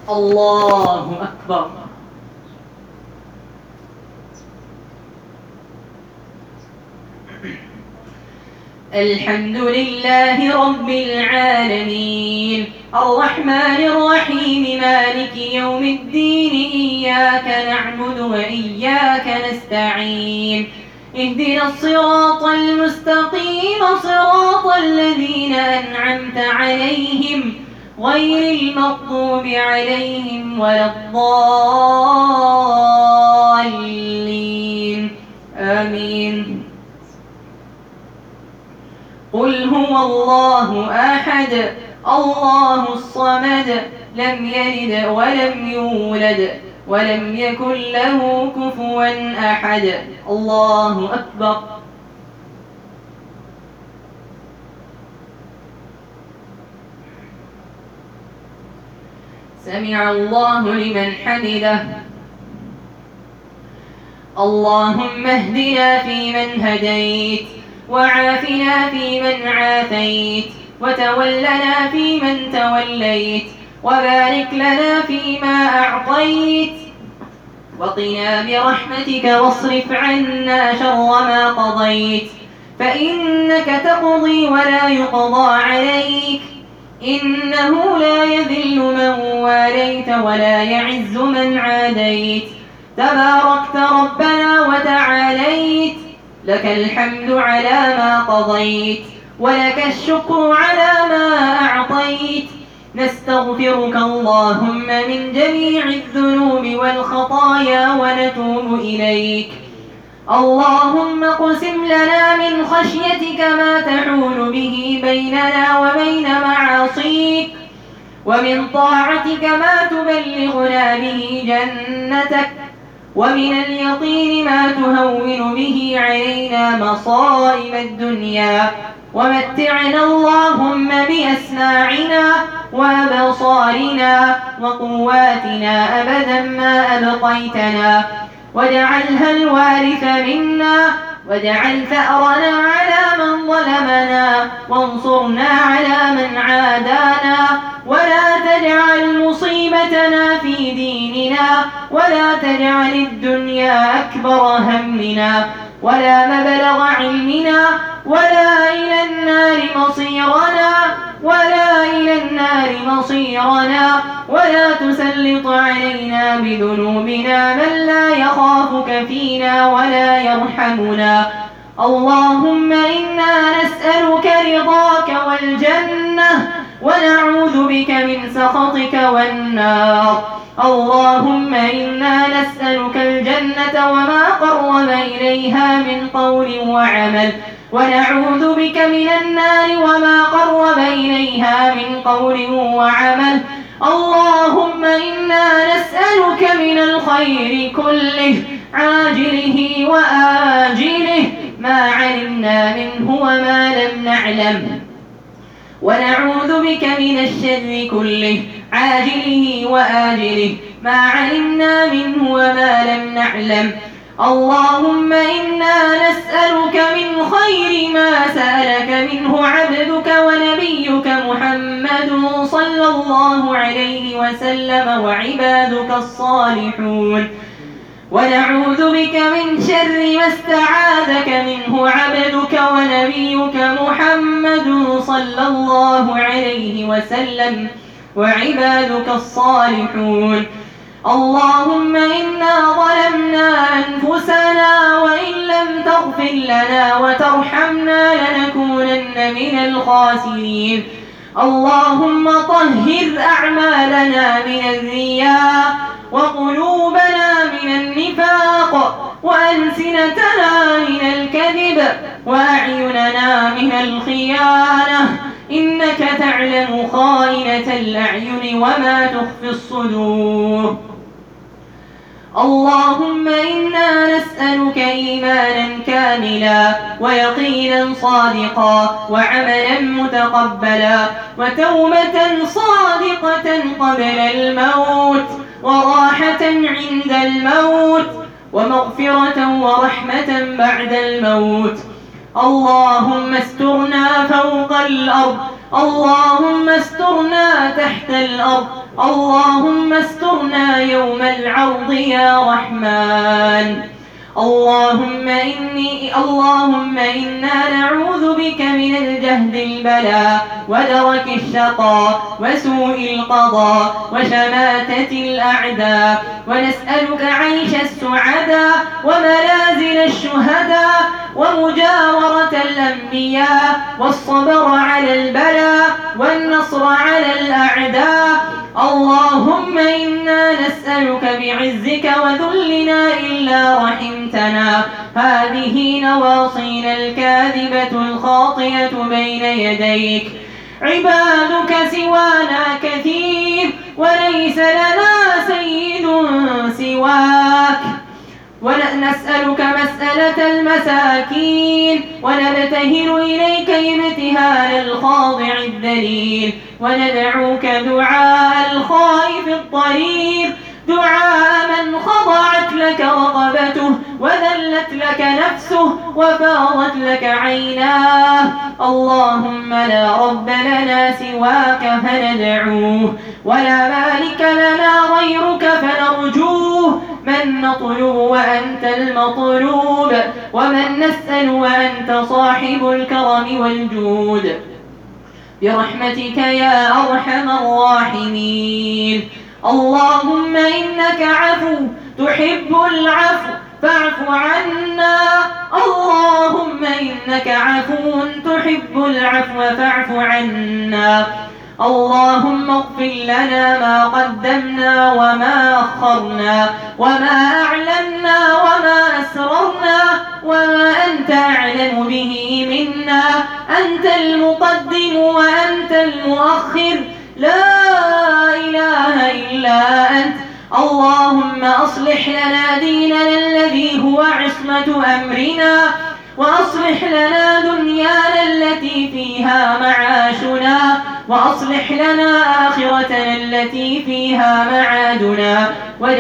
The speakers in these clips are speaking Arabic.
الله أكبر. الحمد لله رب العالمين الرحمن الرحيم مالك يوم الدين إياك نعبد وإياك نستعين اهدنا الصراط المستقيم صراط الذين أنعمت عليهم غير المغضوب عليهم ولا الضالين آمين. قل هو الله أحد الله الصمد لم يلد ولم يولد ولم يكن له كفوا أحد. الله أكبر. سمع الله لمن حمده. اللهم اهدنا فيمن هديت وعافنا فيمن عافيت وتولنا فيمن توليت وبارك لنا فيما أعطيت وقنا برحمتك واصرف عنا شر ما قضيت فإنك تقضي ولا يقضى عليك إنه لا يذل من واليت ولا يعز من عاديت تباركت ربنا وتعاليت لك الحمد على ما قضيت ولك الشكر على ما أعطيت نستغفرك اللهم من جميع الذنوب والخطايا ونتوب إليك. اللهم اقسم لنا من خشيتك ما تحول به بيننا وبين معاصيك ومن طاعتك ما تبلغنا به جنتك ومن اليقين ما تهون به علينا مصائب الدنيا ومتعنا اللهم بأسماعنا وأبصارنا وقواتنا أبدا ما أبقيتنا واجعلها الوارث منا واجعل ثأرنا على من ظلمنا وانصرنا على من عادانا ولا تجعل مصيبتنا في ديننا ولا تجعل الدنيا أكبر همنا ولا مبلغ علمنا ولا إلى النار مصيرنا ولا تسلط علينا بذنوبنا من لا يخافك فينا ولا يرحمنا. اللهم إنا نسألك رضاك والجنة ونعوذ بك من سخطك والنار. اللهم إنا نسألك الجنة وما قرب إليها من قول وعمل ونعوذ بك من النار وما قرب إليها من قول وعمل. اللهم إنا نسألك من الخير كله عاجله وآجله ما علمنا منه وما لم نعلم ونعوذ بك من الشر كله عاجله وآجله ما علمنا منه وما لم نعلم. اللهم إنا نسألك من خير ما سألك منه عبدك ونبيك محمد صلى الله عليه وسلم وعبادك الصالحون ونعوذ بك من شر ما استعاذك منه عبدك ونبيك محمد صلى الله عليه وسلم وعبادك الصالحون. اللهم إنا ظلمنا أنفسنا وإن لم تغفر لنا وترحمنا لنكونن من الخاسرين. اللهم طهر أعمالنا من الرياء وقلوبنا من النفاق وألسنتنا من الكذب وأعيننا من الخيانة إنك تعلم خائنة الأعين وما تخفي الصدور. اللهم إنا نسألك إيمانا كاملا ويقينا صادقا وعملا متقبلا وتوبة صادقة قبل الموت وراحة عند الموت ومغفرة ورحمة بعد الموت. اللهم استرنا فوق الأرض، اللهم استرنا تحت الأرض، اللهم استرنا يوم العرض يا رحمن. اللهم إنا نعوذ بك من الجهد البلاء ودرك الشقاء وسوء القضاء وشماتة الأعداء، ونسألك عيش السعداء ومنازل الشهداء ومجاورة الأنبياء والصبر على البلاء والنصر على الأعداء. اللهم إنا نسألك بعزك وذلنا إلا رحمتنا. هذه نواصينا الكاذبة الخاطئة بين يديك، عبادك سوانا كثير وليس لنا سيد سواك، ونسألك مسألة المساكين ونبتهل إليك ابتهال الخاضع الذليل، وندعوك دعاء الخائف الضرير، دعاء من خضعت لك رقبته وذلت لك نفسه وفاضت لك عيناه. اللهم لا رب لنا سواك فندعوه، ولا مالك لنا غيرك فنرجوه، من نطلب وأنت المطلوب، ومن نسأل وأنت صاحب الكرم والجود، برحمتك يا أرحم الراحمين. اللهم إنك عفو تحب العفو فاعف عنا، اللهم إنك عفو تحب العفو فاعف عنا. اللهم اغفر لنا ما قدمنا وما أخرنا وما أعلنا وما أسررنا وما أنت أعلم به منا، أنت المقدم وأنت المؤخر، لا إله إلا أنت. اللهم أصلح لنا ديننا الذي هو عصمة أمرنا، وأصلح لنا دنيانا التي فيها معاشنا، وأصلح لنا آخرتنا التي فيها معادنا،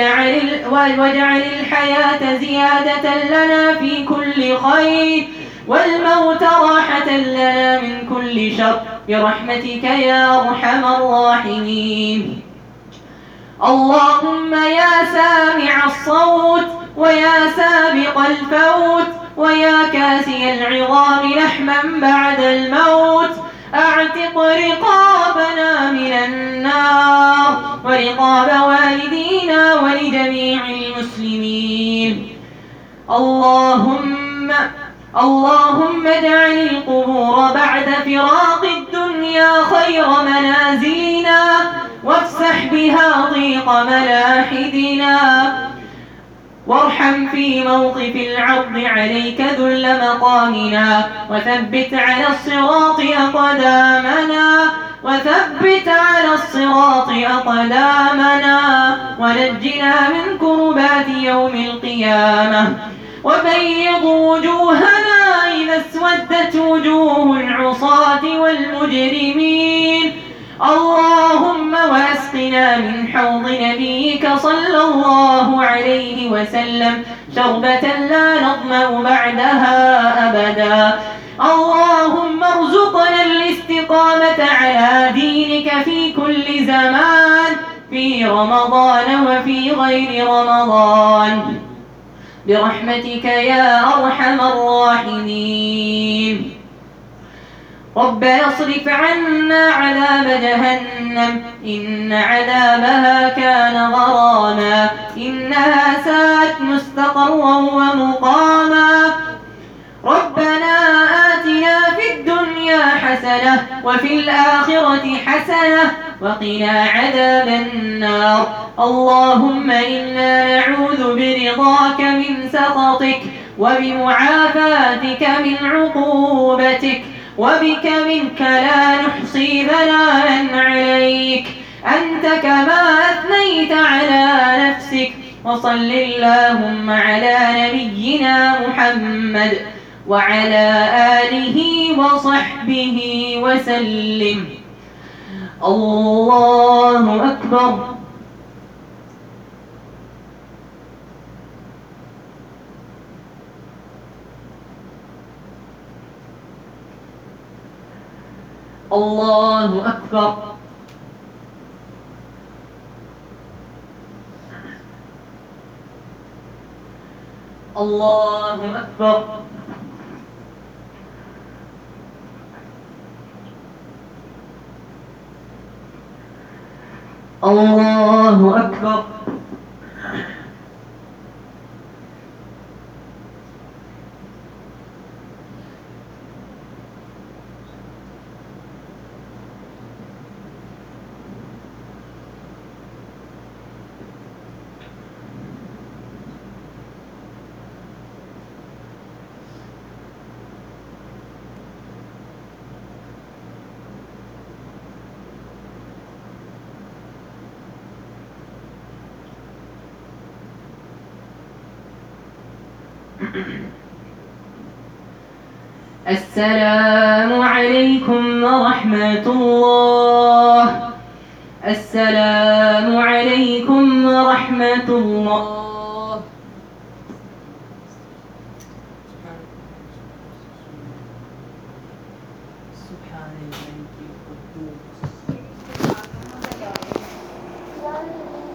واجعل الحياة زيادة لنا في كل خير، والموت راحة لنا من كل شر، برحمتك يا أرحم الراحمين. اللهم يا سامع الصوت ويا سابق الفوت ويا كاسي العظام لحما بعد الموت، أعتق رقابنا من النار ورقاب والدينا ولجميع المسلمين. اللهم اجعل القبور بعد فراق الدنيا خير منازلنا، وافسح بها ضيق ملاحدنا، وارحم في موقف العرض عليك ذل مقامنا، وثبت على الصراط أقدامنا، وثبت على الصراط أقدامنا، ونجنا من كربات يوم القيامة، وبيض وجوهنا إذا اسودت وجوه العصاة والمجرمين. اللهم واسقنا من حوض نبيك صلى الله عليه وسلم شربة لا نظمأ بعدها أبدا. اللهم ارزقنا الاستقامة على دينك في كل زمان، في رمضان وفي غير رمضان، برحمتك يا أرحم الراحمين. ربنا اصرف عنا عذاب جهنم إن عذابها كان غراما، إنها ساءت مستقرا ومقاما. ربنا آتنا في الدنيا حسنة وفي الآخرة حسنة وقنا عذاب النار. اللهم إنا نعوذ برضاك من سخطك وبمعافاتك من عقوبتك، وبك منك لا نحصي ثناء عليك، أنت كما أثنيت على نفسك. وصل اللهم على نبينا محمد وعلى آله وصحبه وسلم. الله أكبر. الله أكبر. الله أكبر. الله أكبر. السلام عليكم ورحمة الله. السلام عليكم ورحمة الله. سبحان الملك